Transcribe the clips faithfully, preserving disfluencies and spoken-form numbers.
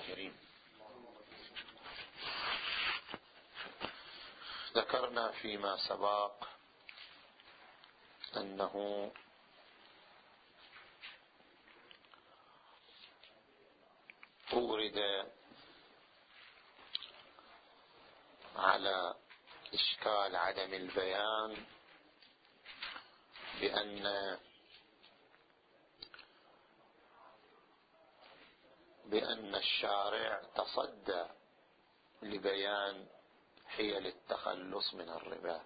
الطاهرين. ذكرنا فيما سبق أنه أورد على إشكال عدم البيان بأن بأن الشارع تصدى لبيان حيل التخلص من الربا،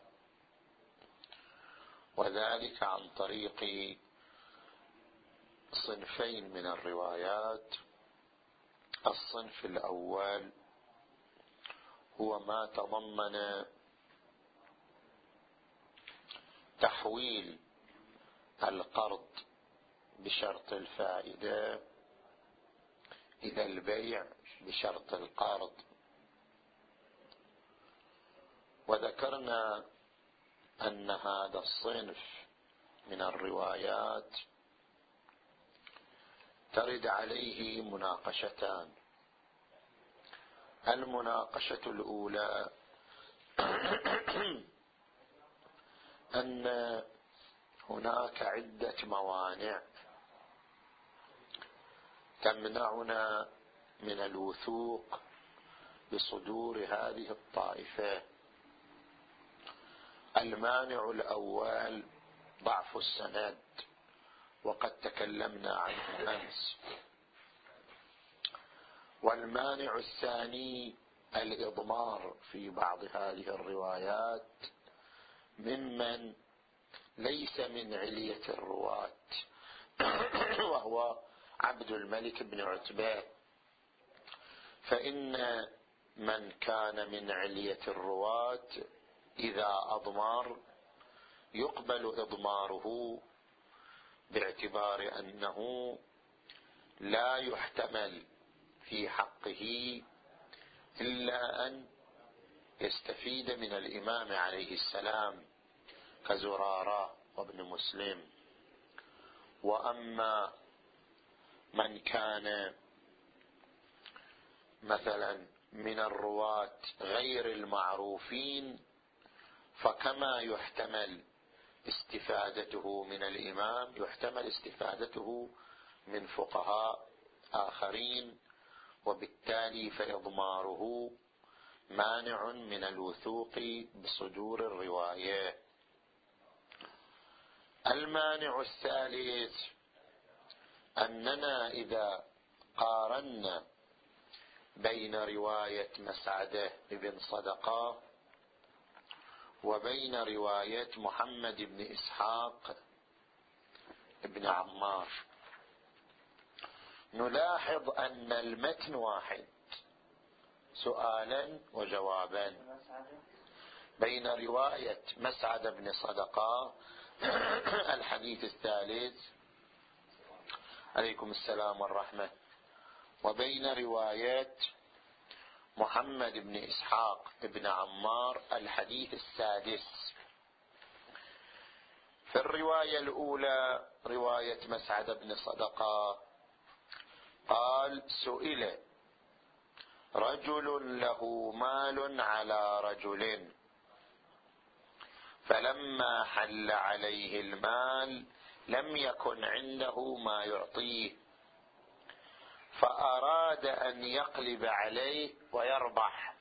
وذلك عن طريق صنفين من الروايات. الصنف الأول هو ما تضمن تحويل القرض بشرط الفائدة إلى البيع بشرط القرض، وذكرنا أن هذا الصنف من الروايات ترد عليه مناقشتان. المناقشة الأولى أن هناك عدة موانع تمنعنا من الوثوق بصدور هذه الطائفة. المانع الأول ضعف السند، وقد تكلمنا عنه أمس. والمانع الثاني الإضمار في بعض هذه الروايات ممن ليس من علية الرواة وهو عبد الملك بن عتبة، فإن من كان من علية الرواة إذا أضمر يقبل إضماره باعتبار أنه لا يحتمل في حقه إلا أن يستفيد من الإمام عليه السلام كزرارة وابن مسلم. وأما من كان مثلا من الرواة غير المعروفين فكما يحتمل استفادته من الإمام يحتمل استفادته من فقهاء آخرين، وبالتالي فإضماره مانع من الوثوق بصدور الرواية. المانع الثالث أننا إذا قارنا بين رواية مسعدة بن صدقة وبين رواية محمد بن إسحاق بن عمار نلاحظ أن المتن واحد، سؤالا وجوابا. بين رواية مسعد بن صدقة الحديث الثالث عليكم السلام والرحمة، وبين رواية محمد بن إسحاق بن عمار الحديث السادس. في الرواية الأولى رواية مسعد بن صدقة قال: سئل رجل له مال على رجل فلما حل عليه المال لم يكن عنده ما يعطيه فأراد أن يقلب عليه ويربح،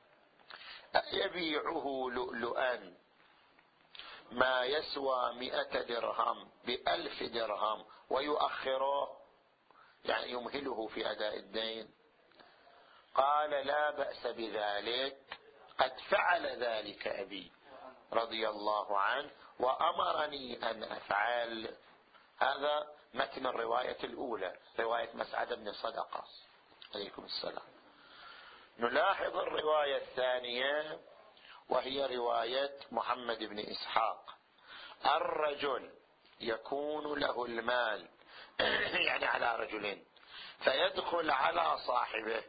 يبيعه لؤلؤا ما يسوى مئة درهم بألف درهم ويؤخره، يعني يمهله في أداء الدين. قال: لا بأس بذلك، قد فعل ذلك أبي رضي الله عنه وأمرني أن أفعل. هذا متن الرواية الأولى، رواية مسعد بن صدقة عليكم السلام. نلاحظ الرواية الثانية وهي رواية محمد بن إسحاق. الرجل يكون له المال يعني على رجلين، فيدخل على صاحبه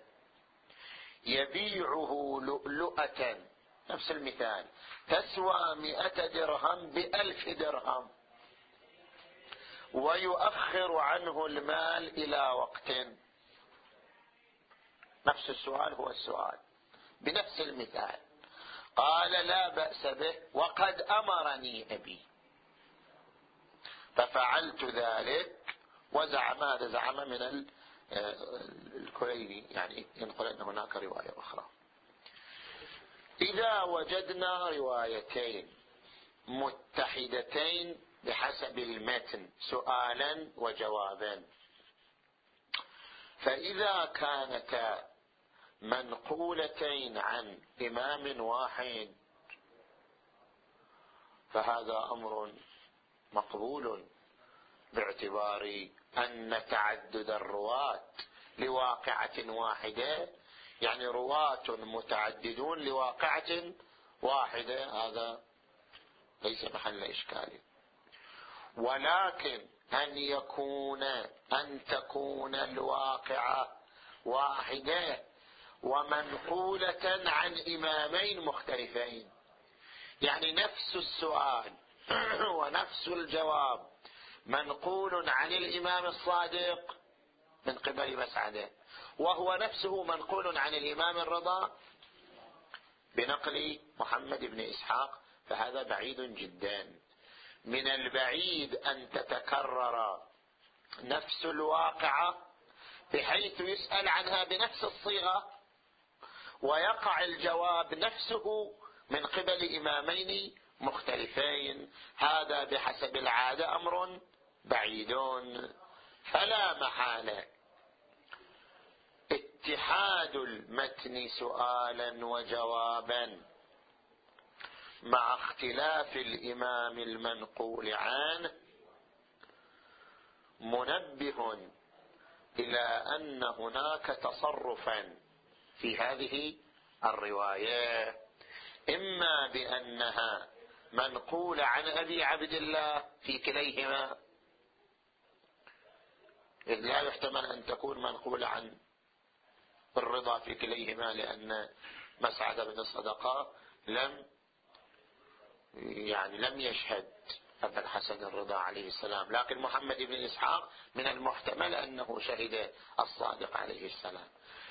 يبيعه لؤلؤة، نفس المثال، تسوى مئة درهم بألف درهم، ويؤخر عنه المال إلى وقت. نفس السؤال هو السؤال بنفس المثال. قال لا بأس به وقد أمرني أبي ففعلت ذلك، وزعم هذا زعم من الكليني، يعني ينقل أن هناك رواية أخرى. إذا وجدنا روايتين متحدتين بحسب المتن سؤالا وجوابا، فإذا كانتا منقولتين عن إمام واحد فهذا أمر مقبول باعتبار أن تعدد الرواة لواقعة واحدة، يعني رواة متعددون لواقعة واحدة، هذا ليس محل إشكال. ولكن أن يكون أن تكون الواقعة واحدة ومنقولة عن إمامين مختلفين، يعني نفس السؤال ونفس الجواب منقول عن الإمام الصادق من قبل مسعدة، وهو نفسه منقول عن الإمام الرضا بنقل محمد بن إسحاق، فهذا بعيد جدا. من البعيد أن تتكرر نفس الواقعة بحيث يسأل عنها بنفس الصيغة ويقع الجواب نفسه من قبل إمامين مختلفين، هذا بحسب العادة أمر بعيد. فلا محالة اتحاد المتن سؤالا وجوابا مع اختلاف الإمام المنقول عنه منبه إلى أن هناك تصرفا في هذه الرواية، إما بأنها منقولة عن أبي عبد الله في كليهما، إذ لا يحتمل أن تكون منقولة عن الرضا في كليهما، لأن مسعد بن الصدقاء لم يعني لم يشهد أبا الحسن الرضا عليه السلام، لكن محمد بن إسحاق من المحتمل أنه شهد الصادق عليه السلام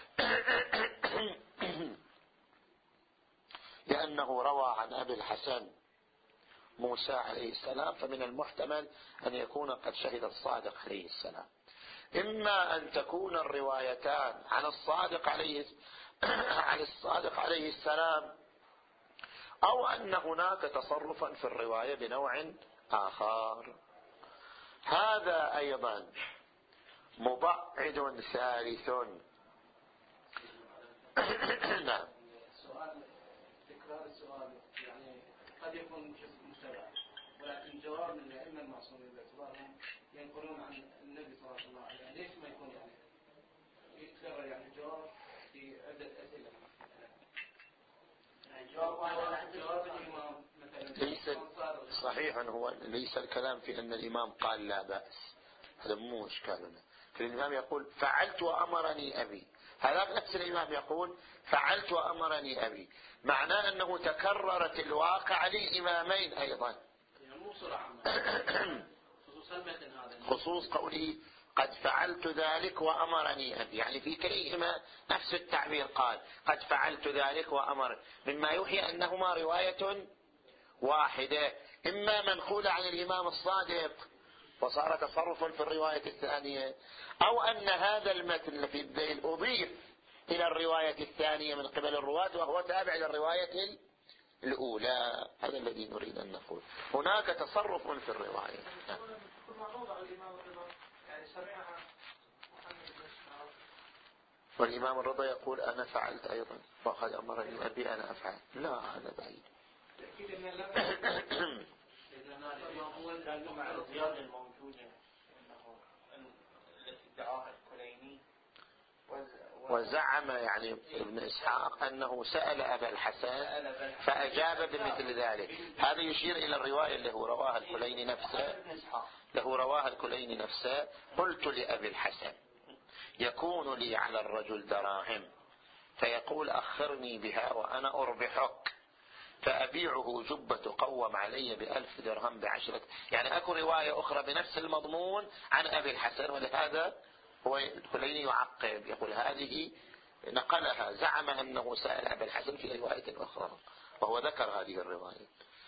لأنه روى عن أبي الحسن موسى عليه السلام، فمن المحتمل أن يكون قد شهد الصادق عليه السلام. إما أن تكون الروايتان عن الصادق عليه عن الصادق عليه السلام، أو أن هناك تصرفا في الرواية بنوع آخر. هذا أيضا مبعد ثالث. نعم. سؤال تكرار السؤال يعني قد يكون مشابه، ولكن جواب من الأئمة المعصومين باعتبارهم ينقلون عن النبي صلى الله عليه وسلم، ليش ما يكون يعني يتكرر يعني جواب في عدة أسئلة؟ ليس صحيح، هو ليس الكلام في أن الإمام قال لا بأس، هذا مو إشكالنا. فالإمام يقول فعلت وأمرني أبي، هذا نفس الإمام يقول فعلت وأمرني أبي، معناه أنه تكررت الواقع للإمامين أيضا، خصوص قوله قد فعلت ذلك وأمرني أبي، يعني في كليهما نفس التعبير، قال قد فعلت ذلك وأمر، مما يوحي أنهما رواية واحدة، إما منقولة عن الإمام الصادق وصار تصرف في الرواية الثانية، أو أن هذا المتن في الذيل أضيف إلى الرواية الثانية من قبل الرواة وهو تابع للرواية الأولى. هذا الذي نريد أن نقول، هناك تصرف في الرواية. والإمام الرضا يقول أنا فعلت أيضا وقد أمرني أبي أنا أفعل، لا هذا بعيد. وزعم يعني ابن إسحاق أنه سأل أبا الحسن فأجاب بمثل ذلك. هذا يشير إلى الرواية اللي هو رواها الكليني نفسه، له رواها الكليني نفسه قلت لأبي الحسن يكون لي على الرجل دراهم فيقول أخرني بها وأنا أربحك فأبيعه جبة تقوم علي بألف درهم بعشرة، يعني أكو رواية أخرى بنفس المضمون عن أبي الحسن، ولهذا هو الكليني يعقب يقول هذه نقلها، زعم أنه سأل أبا الحسن في رواية أخرى وهو ذكر هذه الرواية.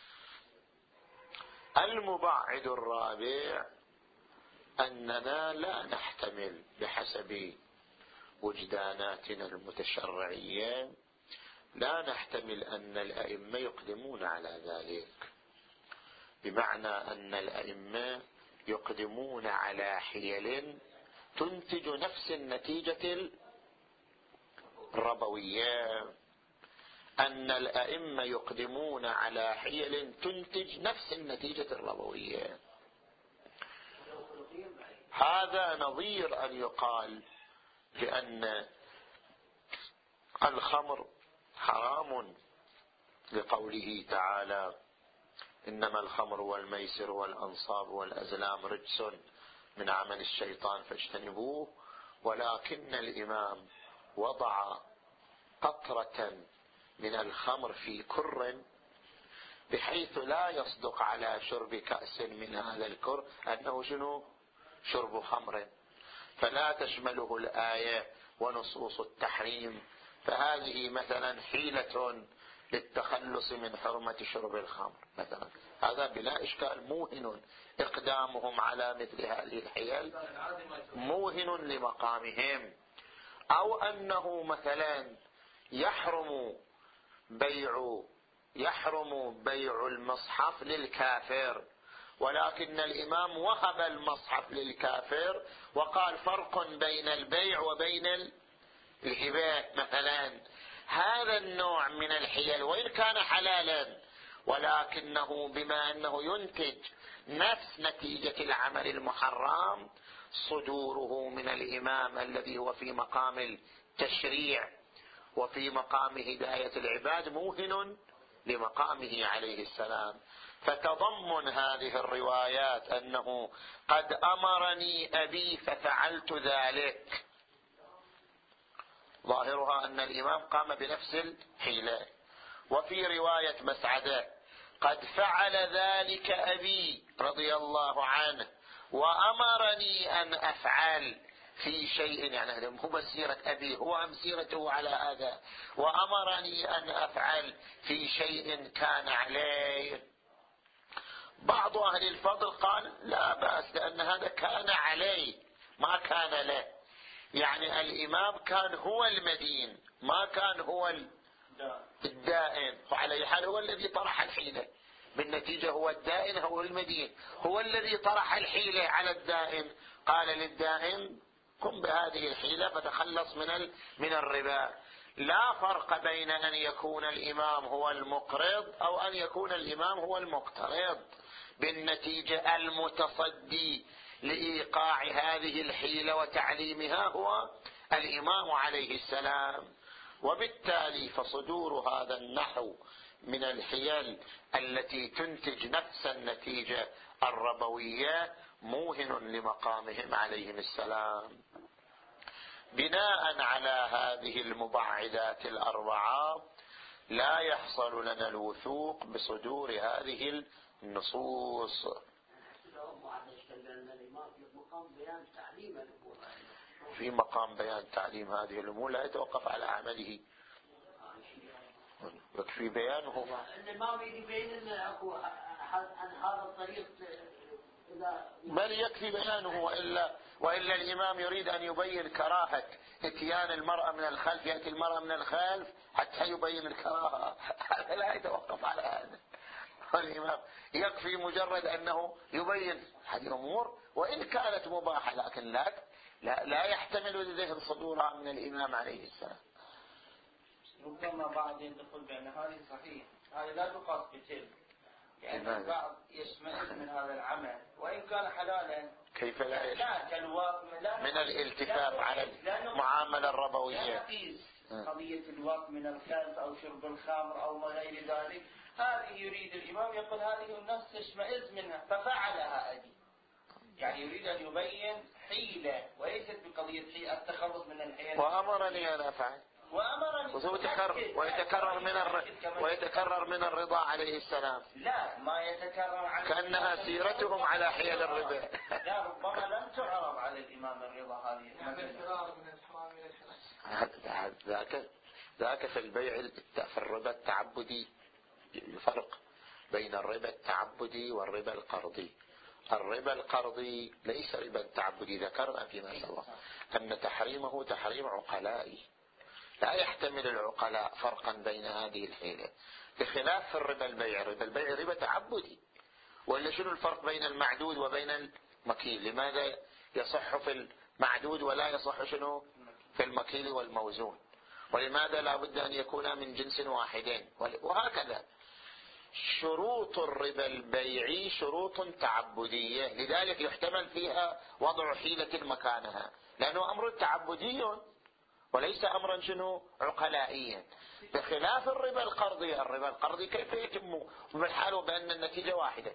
المبعد الرابع أننا لا نحتمل بحسب وجداناتنا المتشرعية، لا نحتمل أن الأئمة يقدمون على ذلك، بمعنى أن الأئمة يقدمون على حيل تنتج نفس النتيجة الربوية، أن الأئمة يقدمون على حيل تنتج نفس النتيجة الربوية. هذا نظير أن يقال بأن الخمر حرام لقوله تعالى: إنما الخمر والميسر والأنصاب والأزلام رجس من عمل الشيطان فاجتنبوه، ولكن الإمام وضع قطرة من الخمر في كر بحيث لا يصدق على شرب كأس من هذا الكر أنه شنو؟ شرب خمر، فلا تشمله الآية ونصوص التحريم، فهذه مثلا حيلة للتخلص من حرمة شرب الخمر مثلا. هذا بلا إشكال موهن، إقدامهم على مثل هذه الحيل موهن لمقامهم. أو أنه مثلا يحرم بيع يحرم بيع المصحف للكافر، ولكن الإمام وهب المصحف للكافر وقال فرق بين البيع وبين الهبة مثلا. هذا النوع من الحيل وإن كان حلالا، ولكنه بما أنه ينتج نفس نتيجة العمل المحرم، صدوره من الإمام الذي هو في مقام التشريع وفي مقام هداية العباد موهن لمقامه عليه السلام. فتضمن هذه الروايات أنه قد أمرني أبي ففعلت ذلك، ظاهرها أن الإمام قام بنفس الحيلة. وفي رواية مسعدة: قد فعل ذلك أبي رضي الله عنه وأمرني أن أفعل في شيء، يعني هذا هو مسيرة أبي، هو أم سيرته على هذا، وأمرني أن أفعل في شيء كان عليه. بعض أهل الفضل قال لا بأس، لأن هذا كان عليه ما كان له، يعني الإمام كان هو المدين ما كان هو الدائن، وعلى حال هو الذي طرح الحيلة، بالنتيجة هو الدائن هو المدين، هو الذي طرح الحيلة على الدائن، قال للدائن قم بهذه الحيلة فتخلص من من الربا. لا فرق بين أن يكون الإمام هو المقرض أو أن يكون الإمام هو المقترض، بالنتيجة المتصدي لإيقاع هذه الحيلة وتعليمها هو الإمام عليه السلام. وبالتالي فصدور هذا النحو من الحيل التي تنتج نفس النتيجة الربوية موهن لمقامهم عليهم السلام. بناء على هذه المبعدات الأربعة لا يحصل لنا الوثوق بصدور هذه النصوص. في مقام بيان تعليم هذه الأمور لا يتوقف على عمله، يكفي بيانه. الإمام يبين عن هذا الطريق، بل يكفي بيانه، وإلا, وإلا الإمام يريد أن يبين كراهة اتيان المرأة من الخلف، يأتي المرأة من الخلف حتى يبين الكراهة، هذا لا يتوقف على هذا. الإمام يكفي مجرد أنه يبين هذه الأمور وإن كانت مباحة، لكن لا لا, لا يحتمل الذهن صدورها من الإمام عليه السلام. ربما بعض يدخل بأن هذه صحيح، هذه لا تقاس بتلك، لأن يعني البعض يشمئز من هذا العمل وإن كان حلالا، كيف لا يشمئز من الالتفاف على المعاملة الربوية؟ لا نقيس قضية الوقت من الخلف أو شرب الخمر أو ما غير ذلك. هذه يريد الإمام يقول هذه النفس تشمئز منها ففعلها أبي، يعني يريد أن يبين حيلة وليست بقضية حيلة التخلص من الحيلة. وأمرني أن أفعل، ويتكرر ويتكرر من الر... ويتكرر من الرضا عليه السلام. لا ما يتكرر على كأنها سيرتهم على حيل الربا. لا ربما لم تعرض على الإمام الرضا هذه الفرار من الحرام إلى الحلال. ذاك ذاك في البيع في الربا التعبدي. يفرق بين الربا التعبدي والربا القرضي. الربا القرضي ليس ربا تعبدي، ذكرنا فيما سبق أن تحريمه تحريم عقلائي، لا يحتمل العقلاء فرقا بين هذه الحيلة، بخلاف الربا البيع. الربا البيع ربا تعبدي. ولا شنو الفرق بين المعدود وبين المكيل؟ لماذا يصح في المعدود ولا يصح شنو في المكيل والموزون؟ ولماذا لا بد أن يكون من جنس واحدين؟ وهكذا شروط الربا البيعي شروط تعبدية، لذلك يحتمل فيها وضع حيلة مكانها، لأنه أمر تعبدي وليس أمرا شنو عقلائيا، بخلاف الربا القرضي. الربا القرضي كيف يتم بالحال بأن النتيجة واحدة؟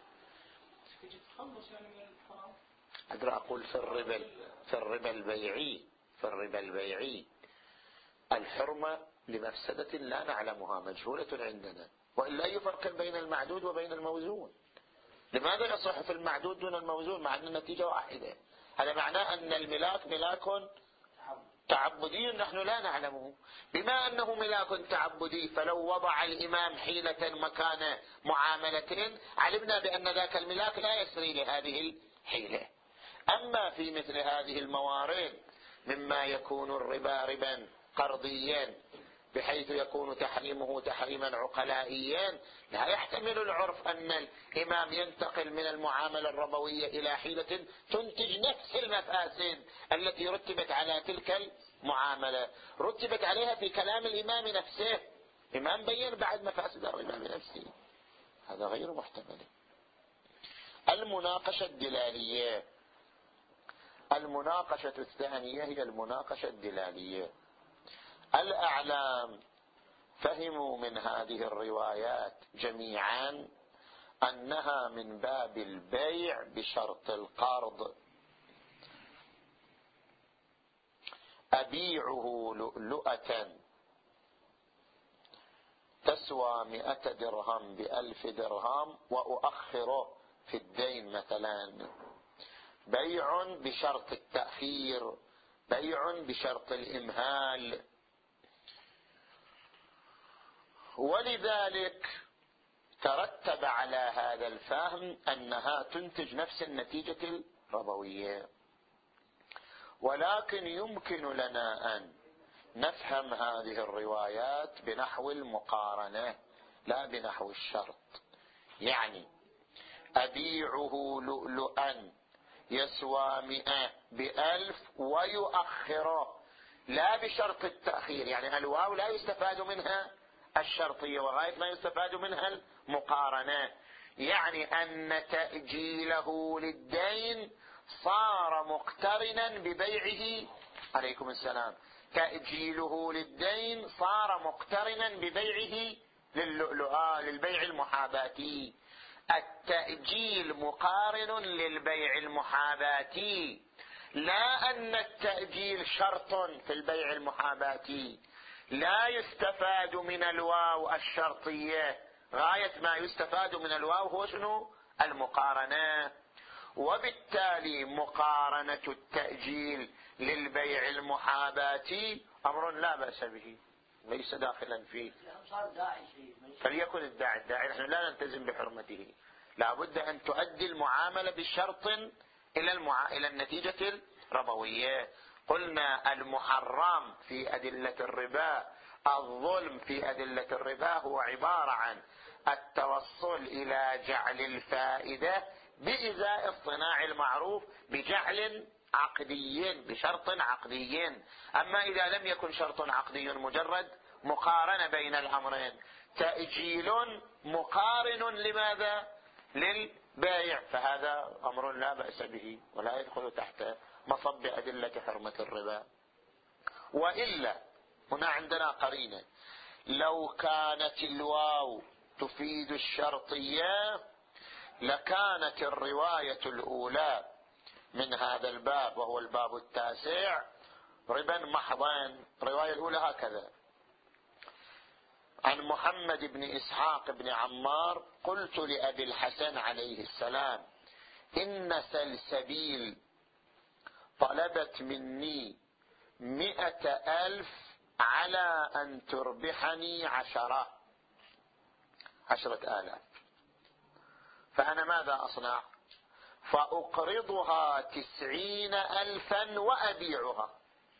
أدري أقول في الربا في الربا البيعي في الربا البيعي الحرمة لمفسدة لا نعلمها مجهولة عندنا، وإلا يفرق بين المعدود وبين الموزون. لماذا يصح في المعدود دون الموزون مع أن النتيجة واحدة؟ هذا معناه أن الملاك ملاك تعبدي نحن لا نعلمه. بما أنه ملاك تعبدي فلو وضع الإمام حيلة مكان معاملتين علمنا بأن ذاك الملاك لا يسري لهذه الحيلة. أما في مثل هذه الموارد مما يكون الربا ربا قرضيا بحيث يكون تحريمه تحريما عقلائيا، لا يحتمل العرف أن الإمام ينتقل من المعاملة الربوية إلى حيلة تنتج نفس المفاسد التي رتبت على تلك المعاملة، رتبت عليها في كلام الإمام نفسه. الإمام بين بعد مفاسد الإمام نفسه، هذا غير محتمل. المناقشة الدلالية. المناقشة الثانية هي المناقشة الدلالية. الأعلام فهموا من هذه الروايات جميعا أنها من باب البيع بشرط القرض. أبيعه لؤلؤة تسوى مئة درهم بألف درهم وأؤخره في الدين مثلا. بيع بشرط التأخير، بيع بشرط الإمهال. ولذلك ترتب على هذا الفهم أنها تنتج نفس النتيجة الربوية. ولكن يمكن لنا أن نفهم هذه الروايات بنحو المقارنة لا بنحو الشرط. يعني أبيعه لؤلؤا يسوى مئة بألف ويؤخره، لا بشرط التأخير. يعني الواو لا يستفاد منها الشرطية وغاية ما يستفاد منها المقارنة. يعني أن تأجيله للدين صار مقترنا ببيعه. عليكم السلام. تأجيله للدين صار مقترنا ببيعه للؤلؤة للبيع المحاباتي. التأجيل مقارن للبيع المحاباتي، لا أن التأجيل شرط في البيع المحاباتي. لا يستفاد من الواو الشرطية، غاية ما يستفاد من الواو هو شنو؟ المقارنة. وبالتالي مقارنة التأجيل للبيع المحاباتي أمر لا بأس به، ليس داخلا فيه. فليكن الداعي الداعي نحن لا نلتزم بحرمته، لا بد أن تؤدي المعاملة بشرط إلى, المع... إلى النتيجة الربوية. قلنا المحرم في أدلة الربا، الظلم في أدلة الربا هو عبارة عن التوصل إلى جعل الفائدة بإزاء الصناع المعروف بجعل عقدي بشرط عقدي. أما إذا لم يكن شرط عقدي مجرد مقارنة بين الأمرين، تأجيل مقارن لماذا؟ للبائع، فهذا أمر لا بأس به ولا يدخل تحت مصب أدلة حرمة الربا. وإلا هنا عندنا قرينة، لو كانت الواو تفيد الشرطية لكانت الرواية الأولى من هذا الباب وهو الباب التاسع ربا محضا. الرواية الأولى هكذا: عن محمد بن إسحاق بن عمار قلت لأبي الحسن عليه السلام إن سلسبيل طلبت مني مئة ألف على أن تربحني عشرة عشرة آلاف، فأنا ماذا أصنع؟ فأقرضها تسعين ألفا وأبيعها.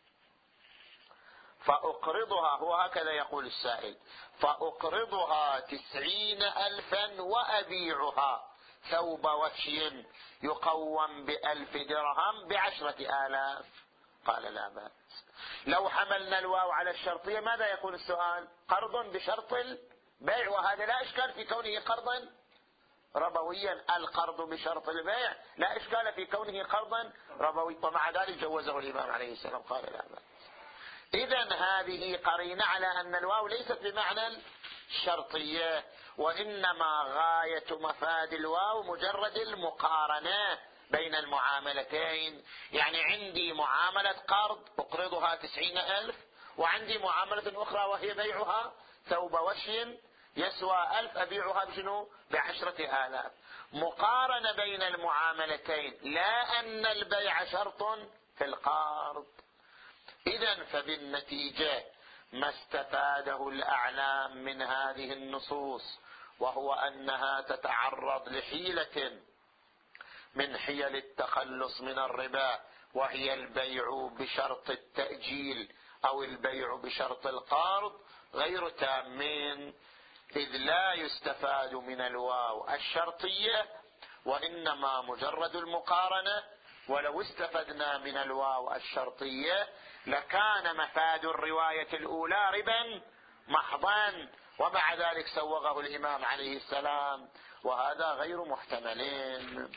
فأقرضها، هو هكذا يقول السائل، فأقرضها تسعين ألفا وأبيعها ثوب وشي يقوم بألف درهم بعشرة آلاف. قال لا بأس. لو حملنا الواو على الشرطية ماذا يكون السؤال؟ قرض بشرط البيع، وهذا لا إشكال في كونه قرضا ربويا. القرض بشرط البيع لا إشكال في كونه قرضا ربوي، ومع ذلك جوزه الإمام عليه السلام قال لا بأس. إذن هذه قرينة على أن الواو ليست بمعنى الشرطية، وإنما غاية مفاد الواو مجرد المقارنة بين المعاملتين. يعني عندي معاملة قرض أقرضها تسعين ألف، وعندي معاملة أخرى وهي بيعها ثوب وشي يسوى ألف أبيعها بشنو؟ بعشرة آلاف. مقارنة بين المعاملتين، لا أن البيع شرط في القرض. إذن فبالنتيجة ما استفاده الأعلام من هذه النصوص وهو أنها تتعرض لحيلة من حيل التخلص من الربا، وهي البيع بشرط التأجيل أو البيع بشرط القرض، غير تامين، إذ لا يستفاد من الواو الشرطية وإنما مجرد المقارنة. ولو استفدنا من الواو الشرطية لكان مفاد الرواية الأولى ربا محضا، ومع ذلك سوغه الإمام عليه السلام، وهذا غير محتملين.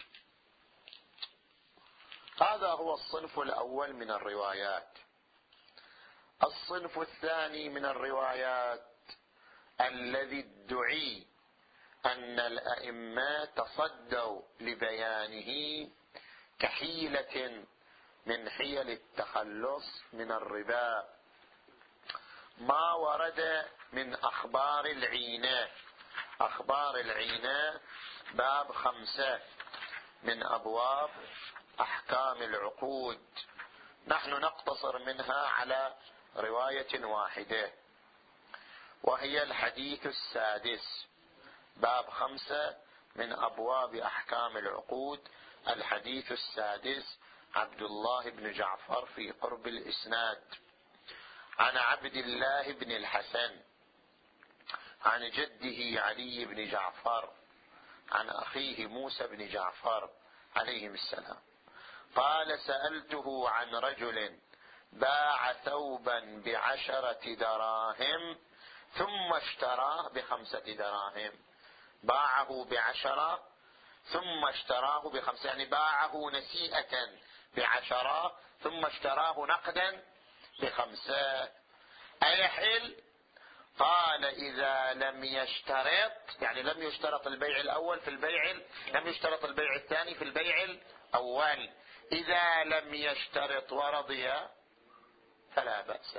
هذا هو الصنف الأول من الروايات. الصنف الثاني من الروايات الذي ادعي أن الأئمة تصدوا لبيانه كحيلة من حيل التخلص من الربا، ما ورد من أخبار العينة. أخبار العينة باب خمسة من أبواب أحكام العقود، نحن نقتصر منها على رواية واحدة، وهي الحديث السادس. باب خمسة من أبواب أحكام العقود، الحديث السادس، عبد الله بن جعفر في قرب الإسناد، عن عبد الله بن الحسن عن جده علي بن جعفر عن أخيه موسى بن جعفر عليهم السلام قال: سألته عن رجل باع ثوبا بعشرة دراهم ثم اشتراه بخمسة دراهم. باعه بعشرة ثم اشتراه بخمسة، يعني باعه نسيئة بعشرة ثم اشتراه نقدا بخمسة، أيحل؟ قال: إذا لم يشترط، يعني لم يشترط البيع الأول في البيع، لم يشترط البيع الثاني في البيع الأول، إذا لم يشترط ورضي فلا بأس.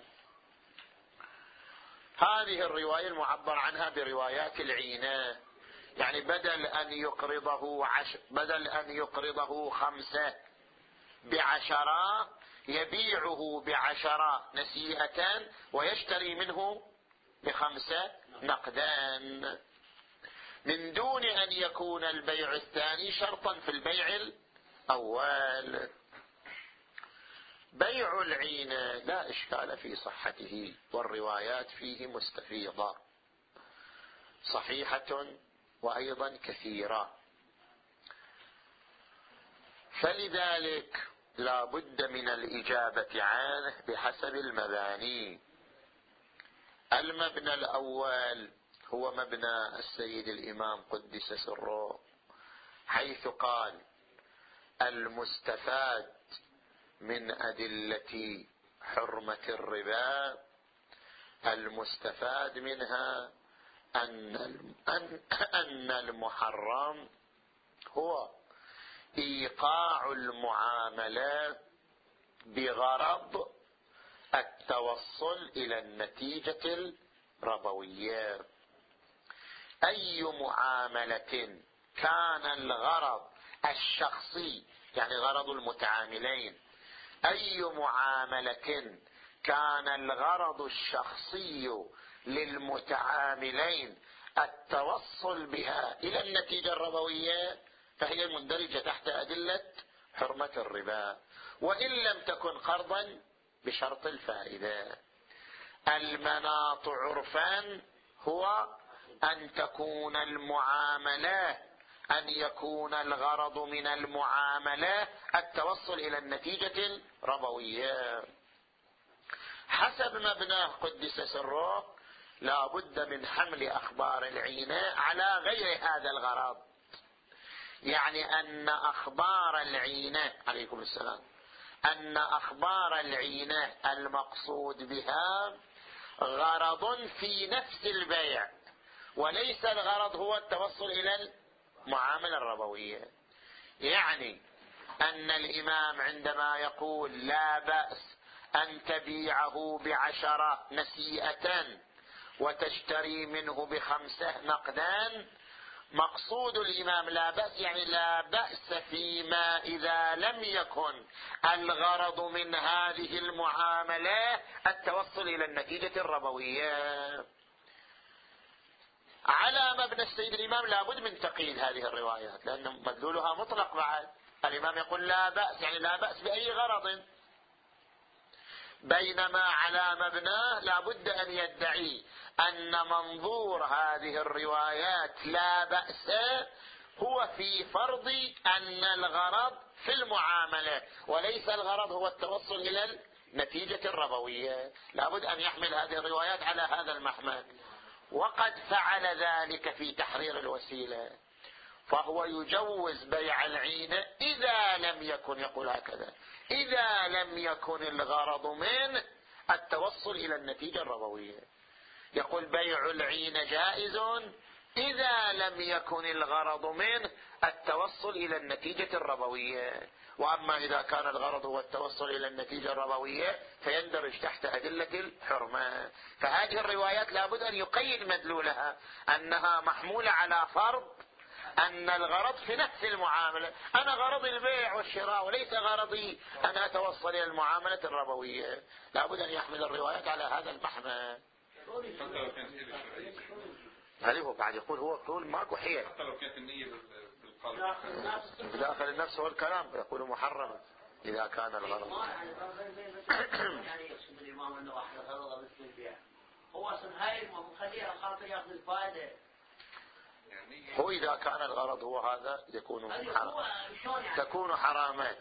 هذه الرواية المعبر عنها بروايات العينة، يعني بدل أن يقرضه عش بدل أن يقرضه خمسة بعشرة يبيعه بعشرة نسيئة ويشتري منه بخمسة نقدان، من دون أن يكون البيع الثاني شرطا في البيع الأول. بيع العينة لا إشكال في صحته، والروايات فيه مستفيضة صحيحة وأيضا كثيرة، فلذلك لا بد من الإجابة عنه بحسب المباني. المبنى الأول هو مبنى السيد الإمام قدس سره، حيث قال: المستفاد من أدلة حرمة الربا، المستفاد منها أن أن المحرم هو إيقاع المعاملة بغرض التوصل إلى النتيجة الربوية. أي معاملة كان الغرض الشخصي، يعني غرض المتعاملين، أي معاملة كان الغرض الشخصي للمتعاملين التوصل بها إلى النتيجة الربوية فهي مندرجة تحت أدلة حرمة الربا، وإن لم تكن قرضا بشرط الفائدة. المناط عرفا هو أن تكون المعاملة أن يكون الغرض من المعاملة التوصل إلى النتيجة الربوية حسب مبناه قدس سره. لا بد من حمل أخبار العينة على غير هذا الغرض، يعني أن أخبار العينة عليكم السلام أن أخبار العينة المقصود بها غرض في نفس البيع، وليس الغرض هو التوصل إلى المعاملة الربوية. يعني أن الإمام عندما يقول لا بأس أن تبيعه بعشرة نسيئة وتشتري منه بخمسة نقدان، مقصود الإمام لا بأس يعني لا بأس فيما إذا لم يكن الغرض من هذه المعاملة التوصل إلى النتيجة الربوية. على مبنى السيد الإمام لابد من تقييد هذه الروايات، لأن مدلولها مطلق. بعد الإمام يقول لا بأس يعني لا بأس بأي غرض، بينما على مبناه لابد أن يدعي أن منظور هذه الروايات لا بأس هو في فرض أن الغرض في المعاملة وليس الغرض هو التوصل إلى النتيجة الربوية. لابد أن يحمل هذه الروايات على هذا المحمل، وقد فعل ذلك في تحرير الوسيلة، فهو يجوز بيع العينة إذا لم يكن، يقول هكذا، إذا لم يكن الغرض من التوصل إلى النتيجة الربوية. يقول بيع العينة جائز إذا لم يكن الغرض من التوصل إلى النتيجة الربوية، وأما إذا كان الغرض هو التوصل إلى النتيجة الربوية فيندرج تحت أدلة الحرمة. فهذه الروايات لابد أن يقيد مدلولها أنها محمولة على فرض أن الغرض في نفس المعاملة. أنا غرض البيع والشراء وليس غرضي أن أتوصل إلى المعاملة الربوية. لابد أن يحمل الروايات على هذا المحمل. هل هو بعد يقول هو يقول ماكو حيل حتى لو كانت النية بالقلب بداخل النفس والكلام يقول محرما إذا كان الغرض. يعني يقصد الإمام أنه واحد غرضه مثل البيع، هو أصلا هاي مخليها خاطر يأخذ الفائدة. هو إذا كان الغرض هو هذا يكون محرما، تكون حراما.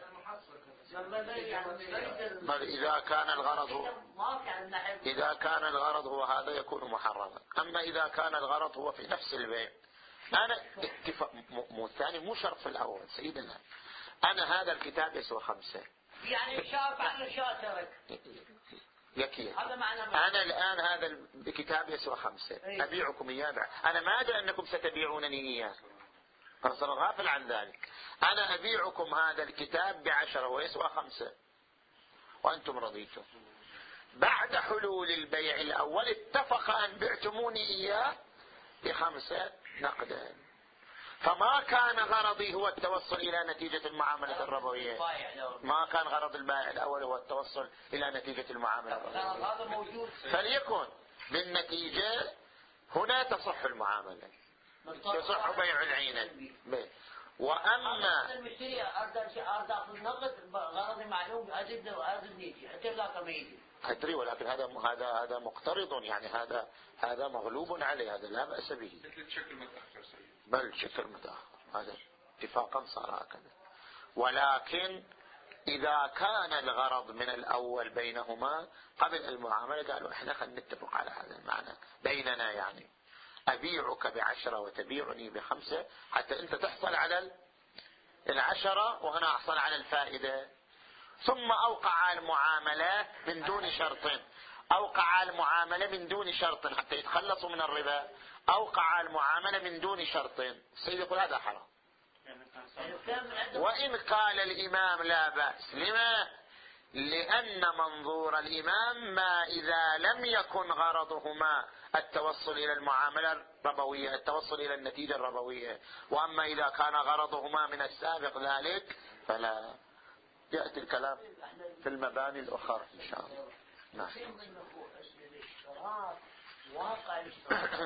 بل إذا كان الغرض هو إذا كان الغرض هو هذا يكون محرما. أما إذا كان الغرض هو في نفس البيع، أنا اتفاق مو الثاني مو شرط في الأول سيدنا. أنا هذا الكتاب يسوى خمسة، يعني شاف عن الشاترك يكي. أنا الآن هذا الكتاب يسوى خمسة، أبيعكم إياه. أنا ما أدري أنكم ستبيعونني إياه، أنا صار غافل عن ذلك. أنا أبيعكم هذا الكتاب بعشرة ويسوى خمسة وأنتم رضيتم. بعد حلول البيع الأول اتفق أن بعتموني إياه بخمسة نقدا، فما كان غرضي هو التوصل إلى نتيجة المعاملة الربوية، ما كان غرض البائع الأول هو التوصل إلى نتيجة المعاملة الربوية. فليكن بالنتيجة هنا تصح المعاملة، يصح بيع العينة. وأما المشتري أرد أرد أخذ نقد غرضي معلوم أجد أجد نيجي حتى لا كميدي أدري، ولكن هذا هذا هذا مقترض، يعني هذا هذا مغلوب عليه، هذا لا بأس به. بل شكل متأخر، هذا اتفاقا صار هكذا. ولكن إذا كان الغرض من الأول بينهما قبل المعاملة قالوا إحنا خلينا نتفق على هذا المعنى بيننا، يعني أبيعك بعشرة وتبيعني بخمسة حتى أنت تحصل على العشرة وأنا أحصل على الفائدة. ثم أوقع المعاملة من دون شرط، أوقع المعاملة من دون شرط حتى يتخلصوا من الربا، أوقع المعاملة من دون شرط. السيد يقول هذا حرام. وإن قال الإمام لا بأس، لما؟ لأن منظور الإمام ما إذا لم يكن غرضهما التوصل إلى المعاملة الربوية، التوصل إلى النتيجة الربوية، وأما إذا كان غرضهما من السابق ذلك فلا. يأتي الكلام في المباني الأخرى إن شاء الله. نعم. واقع الاشتراك